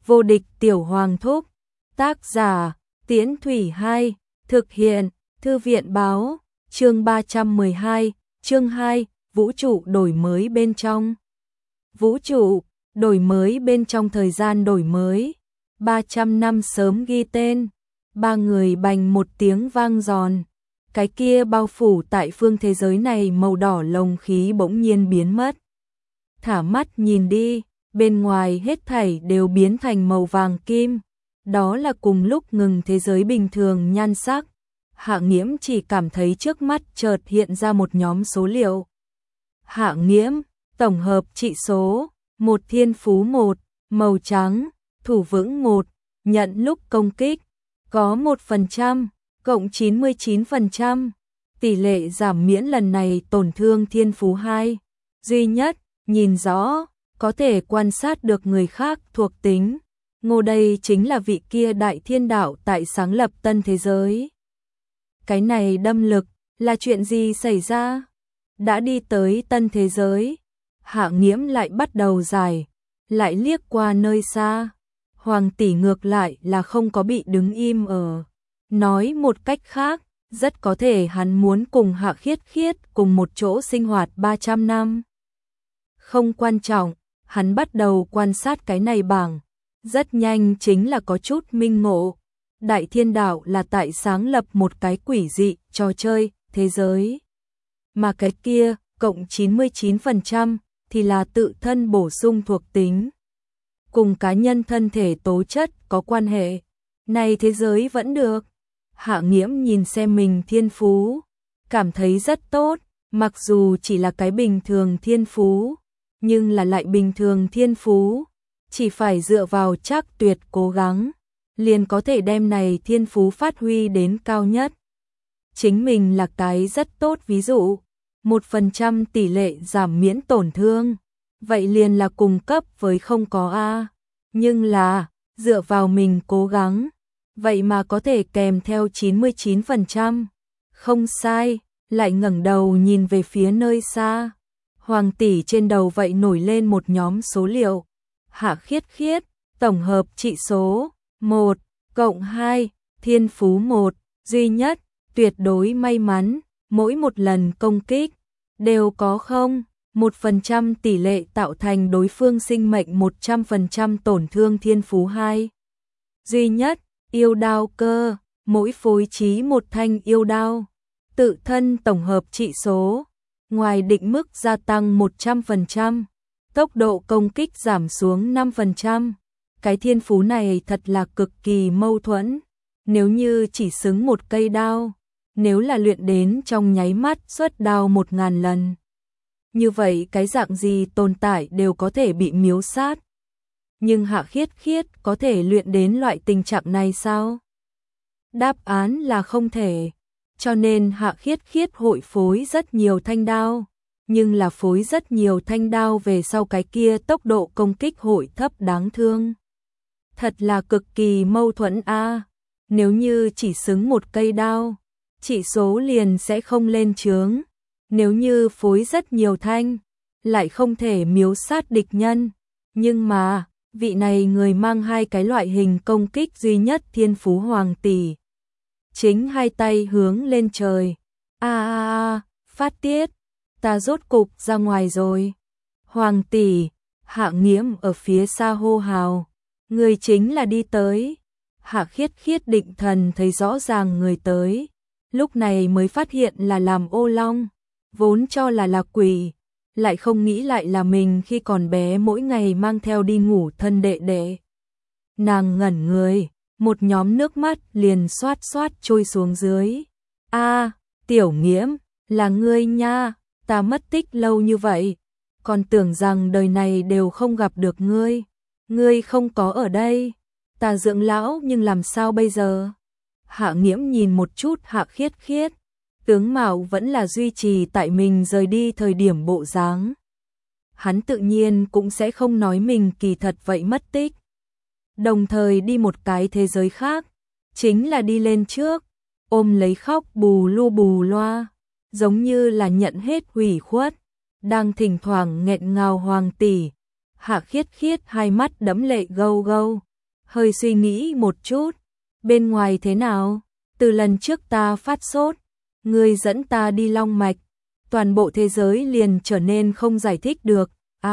Vô địch tiểu hoàng thúc. Tác giả, Tiễn Thủy 2, thực hiện, Thư viện báo, chương 312, chương 2, vũ trụ đổi mới bên trong. Vũ trụ, đổi mới bên trong thời gian đổi mới, 300 năm sớm ghi tên, ba người bành một tiếng vang giòn. Cái kia bao phủ tại phương thế giới này màu đỏ lồng khí bỗng nhiên biến mất. Thả mắt nhìn đi, bên ngoài hết thảy đều biến thành màu vàng kim. Đó là cùng lúc ngừng thế giới bình thường nhan sắc. Hạ Nghiễm chỉ cảm thấy trước mắt chợt hiện ra một nhóm số liệu. Hạ Nghiễm, tổng hợp trị số, 1 thiên phú 1, màu trắng, thủ vững 1, nhận lúc công kích, có 1%, cộng 99%, tỷ lệ giảm miễn lần này tổn thương thiên phú 2, duy nhất, nhìn rõ, có thể quan sát được người khác thuộc tính. Ngô đây chính là vị kia đại thiên đạo tại sáng lập tân thế giới. Cái này đâm lực, là chuyện gì xảy ra? Đã đi tới tân thế giới, Hạ Nghiễm lại bắt đầu giải, lại liếc qua nơi xa. Hoàng tỷ ngược lại là không có bị đứng im ở. Nói một cách khác, rất có thể hắn muốn cùng Hạ Khiết Khiết cùng một chỗ sinh hoạt 300 năm. Không quan trọng, hắn bắt đầu quan sát cái này bảng. Rất nhanh chính là có chút minh ngộ. Đại thiên đạo là tại sáng lập một cái quỷ dị, trò chơi, thế giới. Mà cái kia, cộng 99%, thì là tự thân bổ sung thuộc tính. Cùng cá nhân thân thể tố chất có quan hệ. Này thế giới vẫn được. Hạ Nghiễm nhìn xem mình thiên phú, cảm thấy rất tốt, mặc dù chỉ là cái bình thường thiên phú, nhưng là lại bình thường thiên phú, chỉ phải dựa vào chắc tuyệt cố gắng, liền có thể đem này thiên phú phát huy đến cao nhất. Chính mình là cái rất tốt ví dụ, 1% tỷ lệ giảm miễn tổn thương, vậy liền là cùng cấp với không có A, nhưng là, dựa vào mình cố gắng, vậy mà có thể kèm theo 99%, không sai, lại ngẩng đầu nhìn về phía nơi xa. Hoàng tỷ trên đầu vậy nổi lên một nhóm số liệu. Hạ Khiết Khiết, tổng hợp trị số, 1, cộng 2, thiên phú 1, duy nhất, tuyệt đối may mắn, mỗi một lần công kích, đều có 1% tỷ lệ tạo thành đối phương sinh mệnh 100% tổn thương thiên phú 2. Duy nhất, yêu đao cơ, mỗi phối trí một thanh yêu đao. Tự thân tổng hợp trị số, ngoài định mức gia tăng 100%, tốc độ công kích giảm xuống 5%. Cái thiên phú này thật là cực kỳ mâu thuẫn. Nếu như chỉ xứng một cây đao, nếu là luyện đến trong nháy mắt xuất đao 1000 lần. Như vậy cái dạng gì tồn tại đều có thể bị miếu sát. Nhưng Hạ Khiết Khiết có thể luyện đến loại tình trạng này sao? Đáp án là không thể. Cho nên Hạ Khiết Khiết hội phối rất nhiều thanh đao, nhưng là phối rất nhiều thanh đao về sau cái kia tốc độ công kích hội thấp đáng thương. Thật là cực kỳ mâu thuẫn a. Nếu như chỉ xứng một cây đao, chỉ số liền sẽ không lên chướng. Nếu như phối rất nhiều thanh, lại không thể miếu sát địch nhân. Nhưng mà, vị này người mang hai cái loại hình công kích duy nhất thiên phú hoàng tỷ. Chính hai tay hướng lên trời. Phát tiết, ta rốt cục ra ngoài rồi. Hoàng tỷ, Hạ Nghiễm ở phía xa hô hào. Người chính là đi tới. Hạ Khiết Khiết định thần thấy rõ ràng người tới. Lúc này mới phát hiện là làm ô long. Vốn cho là quỷ. Lại không nghĩ lại là mình khi còn bé mỗi ngày mang theo đi ngủ thân đệ đệ. Nàng ngẩn người. Một nhóm nước mắt liền xoát xoát trôi xuống dưới. Tiểu Nghiễm, là ngươi nha, ta mất tích lâu như vậy, còn tưởng rằng đời này đều không gặp được ngươi. Ngươi không có ở đây, ta dưỡng lão nhưng làm sao bây giờ? Hạ Nghiễm nhìn một chút Hạ Khiết Khiết, tướng mạo vẫn là duy trì tại mình rời đi thời điểm bộ dáng. Hắn tự nhiên cũng sẽ không nói mình kỳ thật vậy mất tích. Đồng thời đi một cái thế giới khác, chính là đi lên trước, ôm lấy khóc bù loa, giống như là nhận hết hủy khuất, đang thỉnh thoảng nghẹn ngào hoàng tỷ. Hạ Khiết Khiết hai mắt đẫm lệ gâu gâu, hơi suy nghĩ một chút. Bên ngoài thế nào? Từ lần trước ta phát sốt, ngươi dẫn ta đi long mạch, toàn bộ thế giới liền trở nên không giải thích được.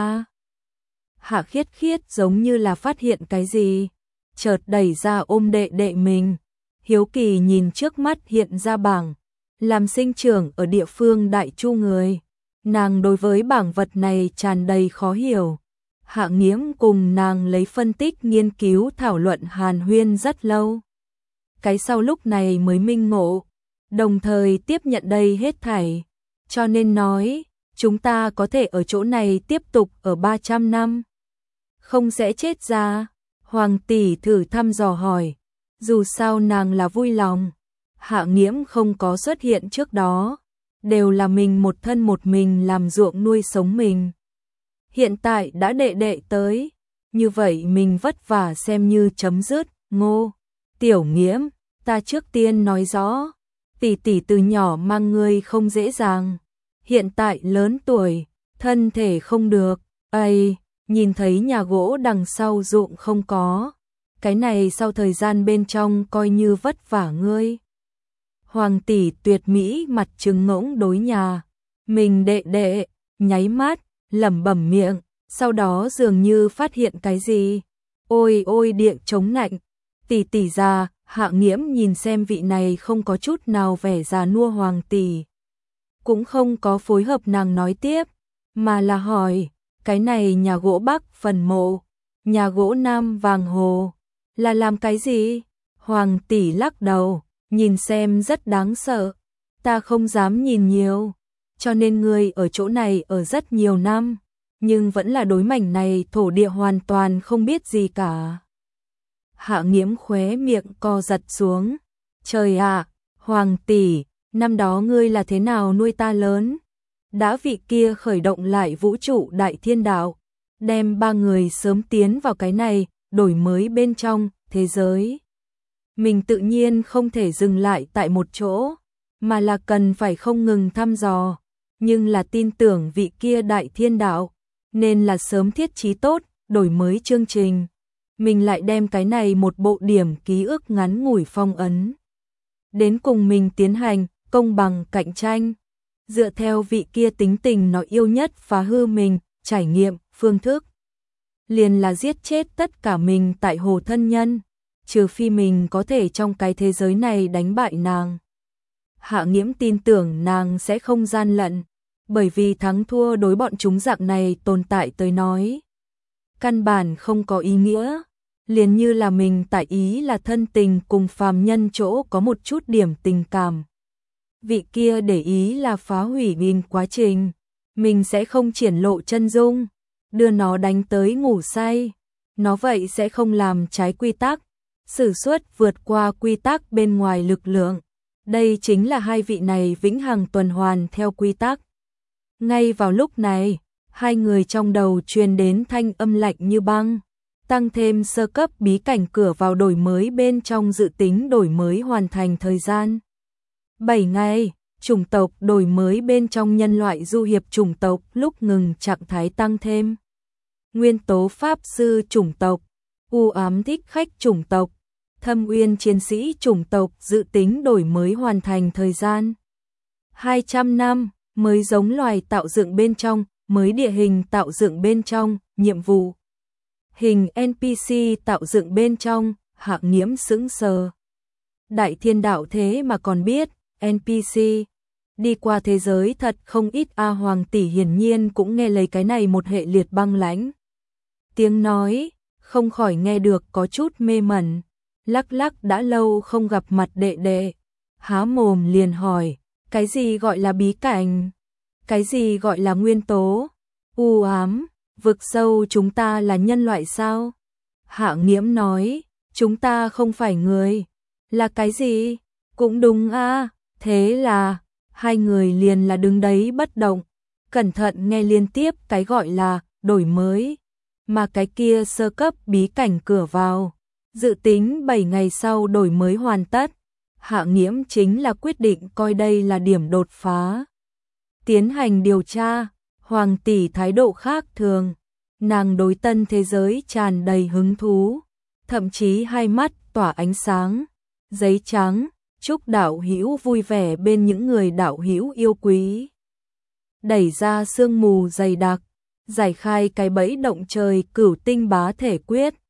Hạ Khiết Khiết giống như là phát hiện cái gì, chợt đẩy ra ôm đệ đệ mình, hiếu kỳ nhìn trước mắt hiện ra bảng, làm sinh trưởng ở địa phương Đại Chu người. Nàng đối với bảng vật này tràn đầy khó hiểu. Hạ Nghiễm cùng nàng lấy phân tích nghiên cứu thảo luận hàn huyên rất lâu. Cái sau lúc này mới minh ngộ, đồng thời tiếp nhận đây hết thảy, cho nên nói, chúng ta có thể ở chỗ này tiếp tục ở 300 năm. Không sẽ chết ra. Hoàng tỷ thử thăm dò hỏi, dù sao nàng là vui lòng. Hạ Nghiễm không có xuất hiện trước đó, đều là mình một thân một mình làm ruộng nuôi sống mình. Hiện tại đã đệ đệ tới, như vậy mình vất vả xem như chấm dứt. Ngô Tiểu Nghiễm, ta trước tiên nói rõ, tỷ tỷ từ nhỏ mang ngươi không dễ dàng, hiện tại lớn tuổi, thân thể không được. Nhìn thấy nhà gỗ đằng sau ruộng không có, cái này sau thời gian bên trong coi như vất vả ngươi. Hoàng tỷ tuyệt mỹ mặt trừng ngỗng đối nhà mình đệ đệ, nháy mắt, lẩm bẩm miệng, sau đó dường như phát hiện cái gì. Ôi ôi địa chống nạnh, tỷ tỷ già. Hạ Nghiễm nhìn xem vị này không có chút nào vẻ già nua hoàng tỷ, cũng không có phối hợp nàng nói tiếp, mà là hỏi, cái này nhà gỗ Bắc phần mộ, nhà gỗ Nam Vàng Hồ, là làm cái gì? Hoàng tỷ lắc đầu, nhìn xem rất đáng sợ, ta không dám nhìn nhiều, cho nên ngươi ở chỗ này ở rất nhiều năm, nhưng vẫn là đối mảnh này thổ địa hoàn toàn không biết gì cả. Hạ Nghiễm khóe miệng co giật xuống. Trời ạ, Hoàng tỷ, năm đó ngươi là thế nào nuôi ta lớn? Đã vị kia khởi động lại vũ trụ đại thiên đạo, đem ba người sớm tiến vào cái này, đổi mới bên trong, thế giới. Mình tự nhiên không thể dừng lại tại một chỗ, mà là cần phải không ngừng thăm dò, nhưng là tin tưởng vị kia đại thiên đạo, nên là sớm thiết trí tốt, đổi mới chương trình. Mình lại đem cái này một bộ điểm ký ức ngắn ngủi phong ấn. Đến cùng mình tiến hành, công bằng cạnh tranh. Dựa theo vị kia tính tình nó yêu nhất phá hư mình, trải nghiệm, phương thức. Liền là giết chết tất cả mình tại hồ thân nhân, trừ phi mình có thể trong cái thế giới này đánh bại nàng. Hạ Nghiễm tin tưởng nàng sẽ không gian lận, bởi vì thắng thua đối bọn chúng dạng này tồn tại tới nói. Căn bản không có ý nghĩa, liền như là mình tại ý là thân tình cùng phàm nhân chỗ có một chút điểm tình cảm. Vị kia để ý là phá hủy mình quá trình, mình sẽ không triển lộ chân dung, đưa nó đánh tới ngủ say, nó vậy sẽ không làm trái quy tắc, sử xuất vượt qua quy tắc bên ngoài lực lượng. Đây chính là hai vị này vĩnh hằng tuần hoàn theo quy tắc. Ngay vào lúc này, hai người trong đầu truyền đến thanh âm lạnh như băng, tăng thêm sơ cấp bí cảnh cửa vào đổi mới bên trong dự tính đổi mới hoàn thành thời gian 7 ngày, chủng tộc đổi mới bên trong nhân loại du hiệp chủng tộc lúc ngừng trạng thái tăng thêm. Nguyên tố pháp sư chủng tộc, u ám thích khách chủng tộc, thâm uyên chiến sĩ chủng tộc dự tính đổi mới hoàn thành thời gian 200 năm, mới giống loài tạo dựng bên trong, mới địa hình tạo dựng bên trong, nhiệm vụ. Hình NPC tạo dựng bên trong, Hạ Nghiễm sững sờ. Đại thiên đạo thế mà còn biết, NPC. Đi qua thế giới thật không ít Hoàng tỷ hiển nhiên cũng nghe lấy cái này một hệ liệt băng lãnh. Tiếng nói, không khỏi nghe được có chút mê mẩn. Lắc lắc đã lâu không gặp mặt đệ đệ. Há mồm liền hỏi, cái gì gọi là bí cảnh? Cái gì gọi là nguyên tố? U ám, vực sâu chúng ta là nhân loại sao? Hạ Nghiễm nói, chúng ta không phải người. Là cái gì? Cũng đúng a, thế là, hai người liền là đứng đấy bất động, cẩn thận nghe liên tiếp cái gọi là đổi mới, mà cái kia sơ cấp bí cảnh cửa vào, dự tính 7 ngày sau đổi mới hoàn tất. Hạ Nghiễm chính là quyết định coi đây là điểm đột phá. Tiến hành điều tra, Hoàng tỷ thái độ khác thường, nàng đối tân thế giới tràn đầy hứng thú, thậm chí hai mắt tỏa ánh sáng, giấy trắng, chúc đạo hữu vui vẻ bên những người đạo hữu yêu quý. Đẩy ra sương mù dày đặc, giải khai cái bẫy động trời Cửu Tinh Bá Thể Quyết,